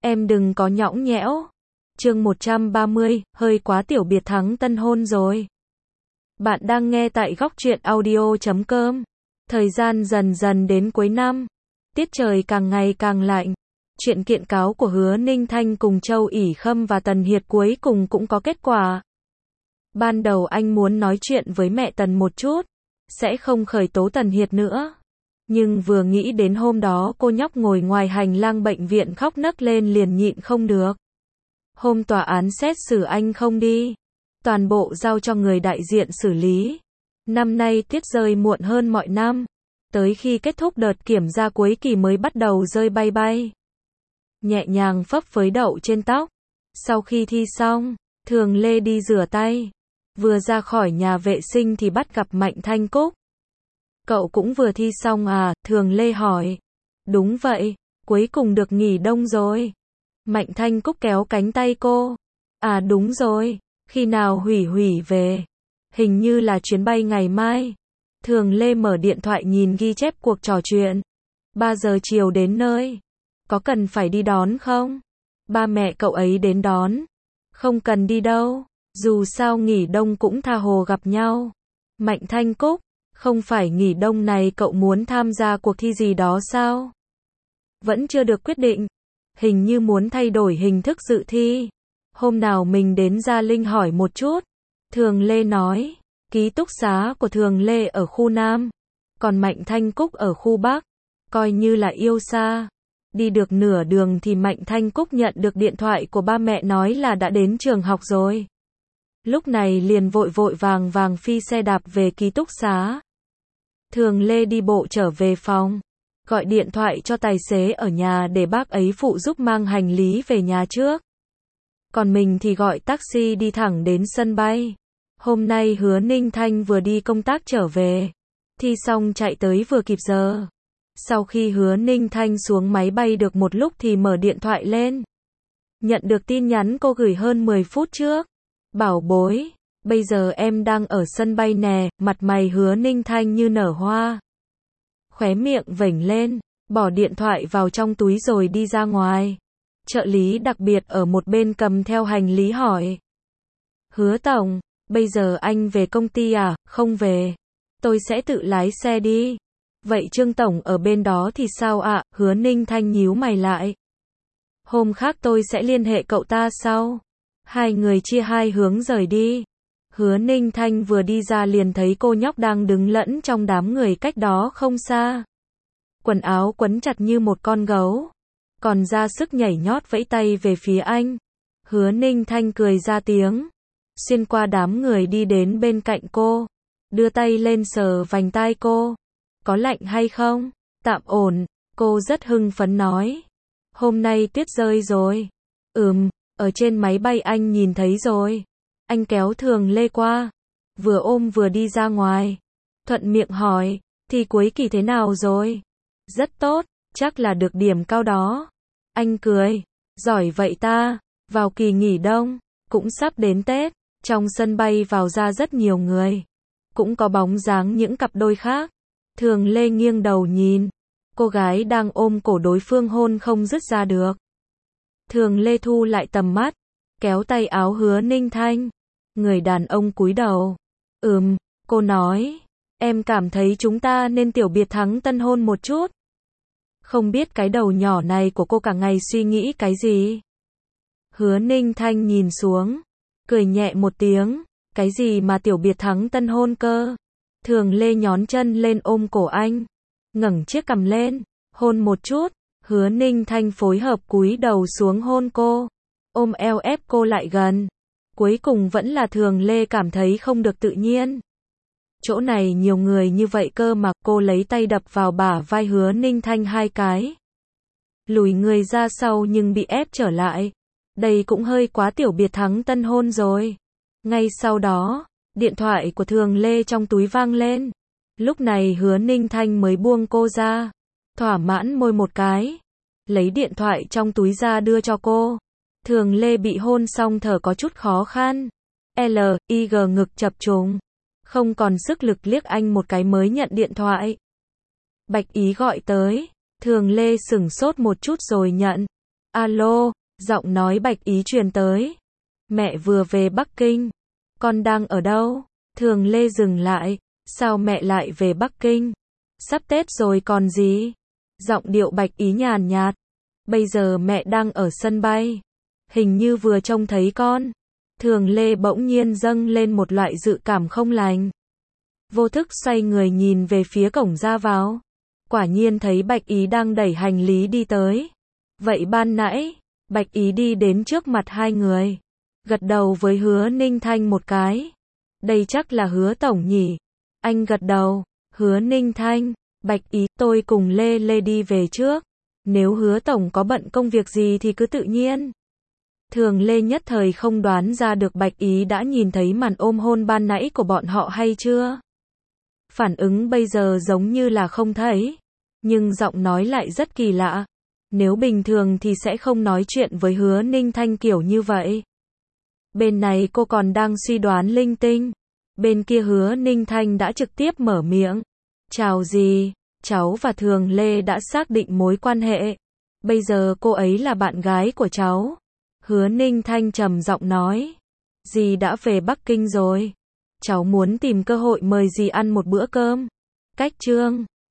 Em đừng có nhõng nhẽo. Chương 130, hơi quá tiểu biệt thắng tân hôn rồi. Bạn đang nghe tại góc truyện audio.com. Thời gian dần dần đến cuối năm. Tiết trời càng ngày càng lạnh. Chuyện kiện cáo của Hứa Ninh Thanh cùng Châu ỷ Khâm và Tần Hiệt cuối cùng cũng có kết quả. Ban đầu anh muốn nói chuyện với mẹ Tần một chút, sẽ không khởi tố Tần Hiệt nữa. Nhưng vừa nghĩ đến hôm đó cô nhóc ngồi ngoài hành lang bệnh viện khóc nấc lên liền nhịn không được. Hôm tòa án xét xử anh không đi, toàn bộ giao cho người đại diện xử lý. Năm nay tuyết rơi muộn hơn mọi năm, tới khi kết thúc đợt kiểm tra cuối kỳ mới bắt đầu rơi bay bay. Nhẹ nhàng phấp phới đậu trên tóc. Sau khi thi xong, Thường Lê đi rửa tay. Vừa ra khỏi nhà vệ sinh thì bắt gặp Mạnh Thanh Cúc. Cậu cũng vừa thi xong à? Thường Lê hỏi. Đúng vậy, cuối cùng được nghỉ đông rồi. Mạnh Thanh Cúc kéo cánh tay cô. À đúng rồi, khi nào hủy về? Hình như là chuyến bay ngày mai. Thường Lê mở điện thoại nhìn ghi chép cuộc trò chuyện. 3 giờ chiều đến nơi. Có cần phải đi đón không? Ba mẹ cậu ấy đến đón. Không cần đi đâu, dù sao nghỉ đông cũng tha hồ gặp nhau. Mạnh Thanh Cúc, không phải nghỉ đông này cậu muốn tham gia cuộc thi gì đó sao? Vẫn chưa được quyết định. Hình như muốn thay đổi hình thức dự thi. Hôm nào mình đến Gia Linh hỏi một chút. Thường Lê nói. Ký túc xá của Thường Lê ở khu Nam, còn Mạnh Thanh Cúc ở khu Bắc. Coi như là yêu xa. Đi được nửa đường thì Mạnh Thanh Cúc nhận được điện thoại của ba mẹ nói là đã đến trường học rồi. Lúc này liền vội vàng phi xe đạp về ký túc xá. Thường Lê đi bộ trở về phòng, gọi điện thoại cho tài xế ở nhà để bác ấy phụ giúp mang hành lý về nhà trước. Còn mình thì gọi taxi đi thẳng đến sân bay. Hôm nay Hứa Ninh Thanh vừa đi công tác trở về, thi xong chạy tới vừa kịp giờ. Sau khi Hứa Ninh Thanh xuống máy bay được một lúc thì mở điện thoại lên. Nhận được tin nhắn cô gửi hơn 10 phút trước. Bảo bối, bây giờ em đang ở sân bay nè. Mặt mày Hứa Ninh Thanh như nở hoa. Khóe miệng vểnh lên, bỏ điện thoại vào trong túi rồi đi ra ngoài. Trợ lý đặc biệt ở một bên cầm theo hành lý hỏi. Hứa tổng, bây giờ anh về công ty à? Không về. Tôi sẽ tự lái xe đi. Vậy Trương tổng ở bên đó thì sao ạ? Hứa Ninh Thanh nhíu mày lại. Hôm khác tôi sẽ liên hệ cậu ta sau. Hai người chia hai hướng rời đi. Hứa Ninh Thanh vừa đi ra liền thấy cô nhóc đang đứng lẫn trong đám người cách đó không xa. Quần áo quấn chặt như một con gấu, còn ra sức nhảy nhót vẫy tay về phía anh. Hứa Ninh Thanh cười ra tiếng, xuyên qua đám người đi đến bên cạnh cô, đưa tay lên sờ vành tai cô. Có lạnh hay không? Tạm ổn, cô rất hưng phấn nói. Hôm nay tuyết rơi rồi. Ở trên máy bay anh nhìn thấy rồi. Anh kéo Thường Lê qua, vừa ôm vừa đi ra ngoài. Thuận miệng hỏi, thi cuối kỳ thế nào rồi? Rất tốt, chắc là được điểm cao đó. Anh cười, giỏi vậy ta. Vào kỳ nghỉ đông, cũng sắp đến Tết, trong sân bay vào ra rất nhiều người. Cũng có bóng dáng những cặp đôi khác. Thường Lê nghiêng đầu nhìn, cô gái đang ôm cổ đối phương hôn không dứt ra được. Thường Lê thu lại tầm mắt, kéo tay áo Hứa Ninh Thanh. Người đàn ông cúi đầu. Cô nói, em cảm thấy chúng ta nên tiểu biệt thắng tân hôn một chút. Không biết cái đầu nhỏ này của cô cả ngày suy nghĩ cái gì? Hứa Ninh Thanh nhìn xuống, cười nhẹ một tiếng. Cái gì mà tiểu biệt thắng tân hôn cơ? Thường Lê nhón chân lên ôm cổ anh, ngẩng chiếc cằm lên, hôn một chút. Hứa Ninh Thanh phối hợp cúi đầu xuống hôn cô, ôm eo ép cô lại gần. Cuối cùng vẫn là Thường Lê cảm thấy không được tự nhiên. Chỗ này nhiều người như vậy cơ mà. Cô lấy tay đập vào bả vai Hứa Ninh Thanh 2 cái. Lùi người ra sau nhưng bị ép trở lại. Đây cũng hơi quá tiểu biệt thắng tân hôn rồi. Ngay sau đó, điện thoại của Thường Lê trong túi vang lên. Lúc này Hứa Ninh Thanh mới buông cô ra, thỏa mãn môi một cái, lấy điện thoại trong túi ra đưa cho cô. Thường Lê bị hôn xong thở có chút khó khăn. L.I.G ngực chập trùng, không còn sức lực liếc anh một cái mới nhận điện thoại. Bạch Ý gọi tới. Thường Lê sửng sốt một chút rồi nhận. Alo, giọng nói Bạch Ý truyền tới. Mẹ vừa về Bắc Kinh. Con đang ở đâu? Thường Lê dừng lại. Sao mẹ lại về Bắc Kinh? Sắp Tết rồi còn gì? Giọng điệu Bạch Ý nhàn nhạt. Bây giờ mẹ đang ở sân bay. Hình như vừa trông thấy con. Thường Lê bỗng nhiên dâng lên một loại dự cảm không lành. Vô thức xoay người nhìn về phía cổng ra vào. Quả nhiên thấy Bạch Ý đang đẩy hành lý đi tới. Vậy ban nãy, Bạch Ý đi đến trước mặt hai người. Gật đầu với Hứa Ninh Thanh một cái. Đây chắc là Hứa tổng nhỉ? Anh gật đầu. Hứa Ninh Thanh, Bạch Ý, tôi cùng Lê Lê đi về trước. Nếu Hứa tổng có bận công việc gì thì cứ tự nhiên. Thường Lê nhất thời không đoán ra được Bạch Ý đã nhìn thấy màn ôm hôn ban nãy của bọn họ hay chưa. Phản ứng bây giờ giống như là không thấy. Nhưng giọng nói lại rất kỳ lạ. Nếu bình thường thì sẽ không nói chuyện với Hứa Ninh Thanh kiểu như vậy. Bên này cô còn đang suy đoán linh tinh. Bên kia Hứa Ninh Thanh đã trực tiếp mở miệng. Chào dì, cháu và Thường Lê đã xác định mối quan hệ. Bây giờ cô ấy là bạn gái của cháu. Hứa Ninh Thanh trầm giọng nói. Dì đã về Bắc Kinh rồi. Cháu muốn tìm cơ hội mời dì ăn một bữa cơm. Cách chương